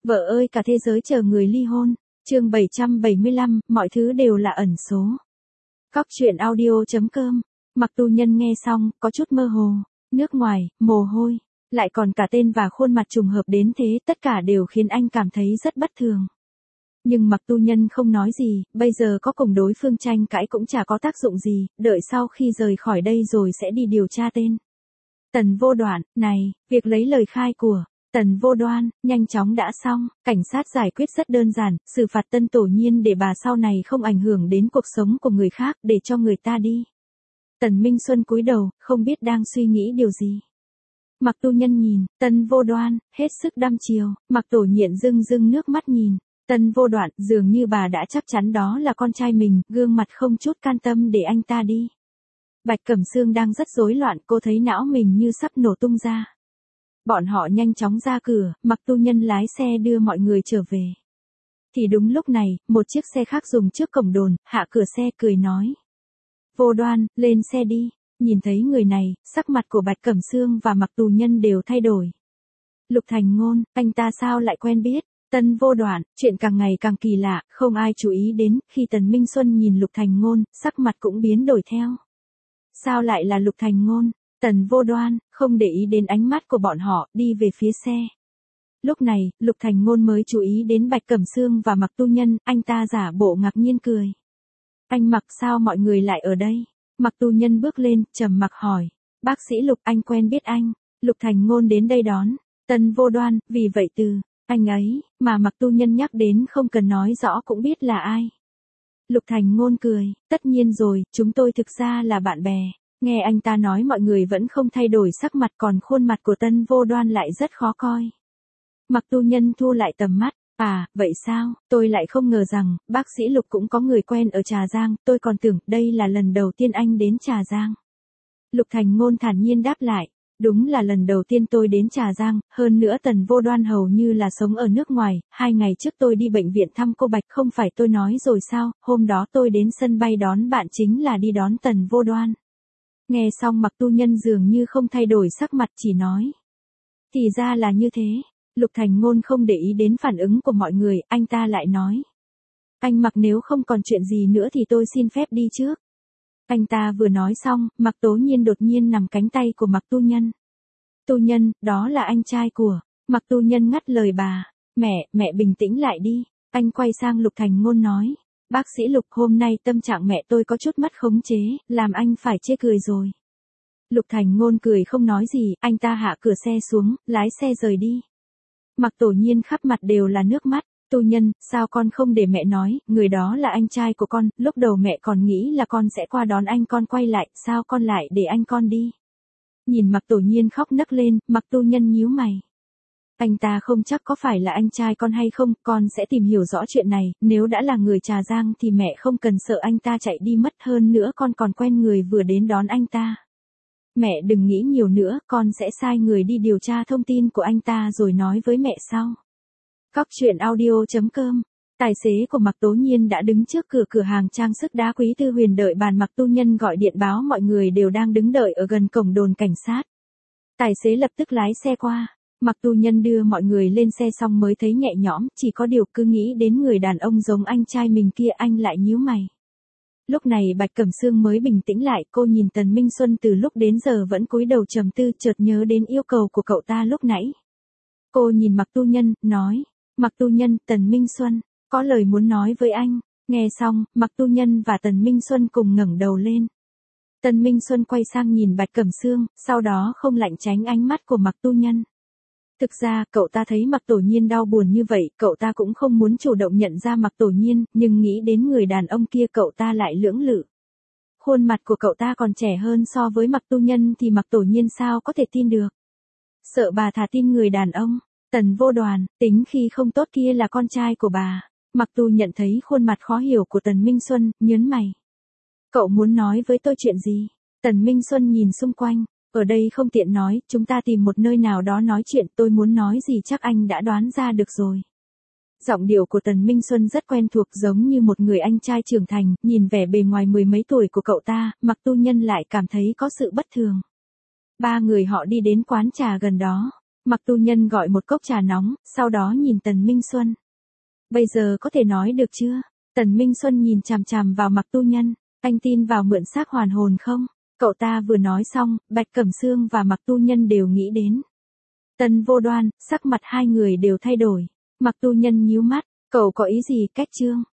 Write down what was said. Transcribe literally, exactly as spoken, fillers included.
Vợ ơi cả thế giới chờ người ly hôn. Chương bảy trăm bảy mươi lăm, mọi thứ đều là ẩn số. Cóc truyện audio chấm com. Mặc Tu Nhân nghe xong, có chút mơ hồ. Nước ngoài, mồ hôi, lại còn cả tên và khuôn mặt trùng hợp đến thế, tất cả đều khiến anh cảm thấy rất bất thường. Nhưng Mặc Tu Nhân không nói gì, bây giờ có cùng đối phương tranh cãi cũng chả có tác dụng gì, đợi sau khi rời khỏi đây rồi sẽ đi điều tra tên. Tần Vô Đoạn, này, việc lấy lời khai của Tần Vô Đoan, nhanh chóng đã xong, cảnh sát giải quyết rất đơn giản, xử phạt Tân Tổ Nhiên để bà sau này không ảnh hưởng đến cuộc sống của người khác, để cho người ta đi. Tần Minh Xuân cúi đầu, không biết đang suy nghĩ điều gì. Mặc Tu Nhân nhìn, Tần Vô Đoan, hết sức đăm chiêu, Mặc Tổ Nhiệm rưng rưng nước mắt nhìn. Tần Vô Đoạn, dường như bà đã chắc chắn đó là con trai mình, gương mặt không chút can tâm để anh ta đi. Bạch Cẩm Sương đang rất rối loạn, cô thấy não mình như sắp nổ tung ra. Bọn họ nhanh chóng ra cửa, Mặc Tu Nhân lái xe đưa mọi người trở về. Thì đúng lúc này, một chiếc xe khác dùng trước cổng đồn, hạ cửa xe cười nói. Vô Đoan, lên xe đi. Nhìn thấy người này, sắc mặt của Bạch Cẩm Sương và Mặc Tu Nhân đều thay đổi. Lục Thành Ngôn, anh ta sao lại quen biết? Tần Vô Đoạn, chuyện càng ngày càng kỳ lạ, không ai chú ý đến, khi Tần Minh Xuân nhìn Lục Thành Ngôn, sắc mặt cũng biến đổi theo. Sao lại là Lục Thành Ngôn? Tần Vô Đoan, không để ý đến ánh mắt của bọn họ, đi về phía xe. Lúc này, Lục Thành Ngôn mới chú ý đến Bạch Cẩm Sương và Mặc Tu Nhân, anh ta giả bộ ngạc nhiên cười. Anh Mặc, sao mọi người lại ở đây? Mặc Tu Nhân bước lên, trầm mặc hỏi. Bác sĩ Lục, anh quen biết anh. Lục Thành Ngôn đến đây đón. Tần Vô Đoan, vì vậy từ anh ấy, mà Mặc Tu Nhân nhắc đến không cần nói rõ cũng biết là ai. Lục Thành Ngôn cười, tất nhiên rồi, chúng tôi thực ra là bạn bè. Nghe anh ta nói mọi người vẫn không thay đổi sắc mặt, còn khuôn mặt của Tần Vô Đoan lại rất khó coi. Mặc Tu Nhân thu lại tầm mắt, à, vậy sao, tôi lại không ngờ rằng, bác sĩ Lục cũng có người quen ở Trà Giang, tôi còn tưởng đây là lần đầu tiên anh đến Trà Giang. Lục Thành Ngôn thản nhiên đáp lại, đúng là lần đầu tiên tôi đến Trà Giang, hơn nữa Tần Vô Đoan hầu như là sống ở nước ngoài, hai ngày trước tôi đi bệnh viện thăm cô Bạch, không phải tôi nói rồi sao, hôm đó tôi đến sân bay đón bạn chính là đi đón Tần Vô Đoan. Nghe xong Mặc Tu Nhân dường như không thay đổi sắc mặt, chỉ nói. Thì ra là như thế. Lục Thành Ngôn không để ý đến phản ứng của mọi người, anh ta lại nói. Anh Mặc, nếu không còn chuyện gì nữa thì tôi xin phép đi trước. Anh ta vừa nói xong, Mặc Tố Nhiên đột nhiên nằm cánh tay của Mặc Tu Nhân. Tu Nhân, đó là anh trai của. Mặc Tu Nhân ngắt lời bà. Mẹ, mẹ bình tĩnh lại đi. Anh quay sang Lục Thành Ngôn nói. Bác sĩ Lục, hôm nay tâm trạng mẹ tôi có chút mất khống chế, làm anh phải chê cười rồi. Lục Thành Ngôn cười không nói gì, anh ta hạ cửa xe xuống, lái xe rời đi. Mặc Tổ Nhiên khắp mặt đều là nước mắt. Tu Nhân, sao con không để mẹ nói, người đó là anh trai của con, lúc đầu mẹ còn nghĩ là con sẽ qua đón anh, con quay lại, sao con lại để anh con đi. Nhìn Mặc Tổ Nhiên khóc nấc lên, Mặc Tu Nhân nhíu mày. Anh ta không chắc có phải là anh trai con hay không, con sẽ tìm hiểu rõ chuyện này, nếu đã là người Trà Giang thì mẹ không cần sợ anh ta chạy đi mất, hơn nữa con còn quen người vừa đến đón anh ta. Mẹ đừng nghĩ nhiều nữa, con sẽ sai người đi điều tra thông tin của anh ta rồi nói với mẹ sau. Cóc truyện audio chấm com. Tài xế của Mặc Tố Nhiên đã đứng trước cửa cửa hàng trang sức đá Quý Tư Huyền đợi bàn. Mặc Tu Nhân gọi điện báo mọi người đều đang đứng đợi ở gần cổng đồn cảnh sát. Tài xế lập tức lái xe qua. Mặc Tu Nhân đưa mọi người lên xe xong mới thấy nhẹ nhõm, chỉ có điều cứ nghĩ đến người đàn ông giống anh trai mình kia anh lại nhíu mày. Lúc này Bạch Cẩm Sương mới bình tĩnh lại, cô nhìn Tần Minh Xuân từ lúc đến giờ vẫn cúi đầu trầm tư, chợt nhớ đến yêu cầu của cậu ta lúc nãy. Cô nhìn Mặc Tu Nhân, nói, Mặc Tu Nhân, Tần Minh Xuân, có lời muốn nói với anh. Nghe xong, Mặc Tu Nhân và Tần Minh Xuân cùng ngẩng đầu lên. Tần Minh Xuân quay sang nhìn Bạch Cẩm Sương, sau đó không lảng tránh ánh mắt của Mặc Tu Nhân. Thực ra, cậu ta thấy Mặc Tổ Nhiên đau buồn như vậy, cậu ta cũng không muốn chủ động nhận ra Mặc Tổ Nhiên, nhưng nghĩ đến người đàn ông kia cậu ta lại lưỡng lự. Khuôn mặt của cậu ta còn trẻ hơn so với Mặc Tu Nhân thì Mặc Tổ Nhiên sao có thể tin được. Sợ bà thà tin người đàn ông. Tần Vô Đoan, tính khi không tốt kia là con trai của bà. Mặc Tu nhận thấy khuôn mặt khó hiểu của Tần Minh Xuân, nhớn mày. Cậu muốn nói với tôi chuyện gì? Tần Minh Xuân nhìn xung quanh. Ở đây không tiện nói, chúng ta tìm một nơi nào đó nói chuyện, tôi muốn nói gì chắc anh đã đoán ra được rồi. Giọng điệu của Tần Minh Xuân rất quen thuộc, giống như một người anh trai trưởng thành, nhìn vẻ bề ngoài mười mấy tuổi của cậu ta, Mặc Tu Nhân lại cảm thấy có sự bất thường. Ba người họ đi đến quán trà gần đó. Mặc tu nhân gọi một cốc trà nóng, sau đó nhìn Tần Minh Xuân. Bây giờ có thể nói được chưa? Tần Minh Xuân nhìn chằm chằm vào Mặc tu nhân, anh tin vào mượn xác hoàn hồn không? Cậu ta vừa nói xong, Bạch Cẩm Sương và Mặc tu nhân đều nghĩ đến. Tần Vô Đoan, sắc mặt hai người đều thay đổi. Mặc tu nhân nhíu mắt, cậu có ý gì cách Trương?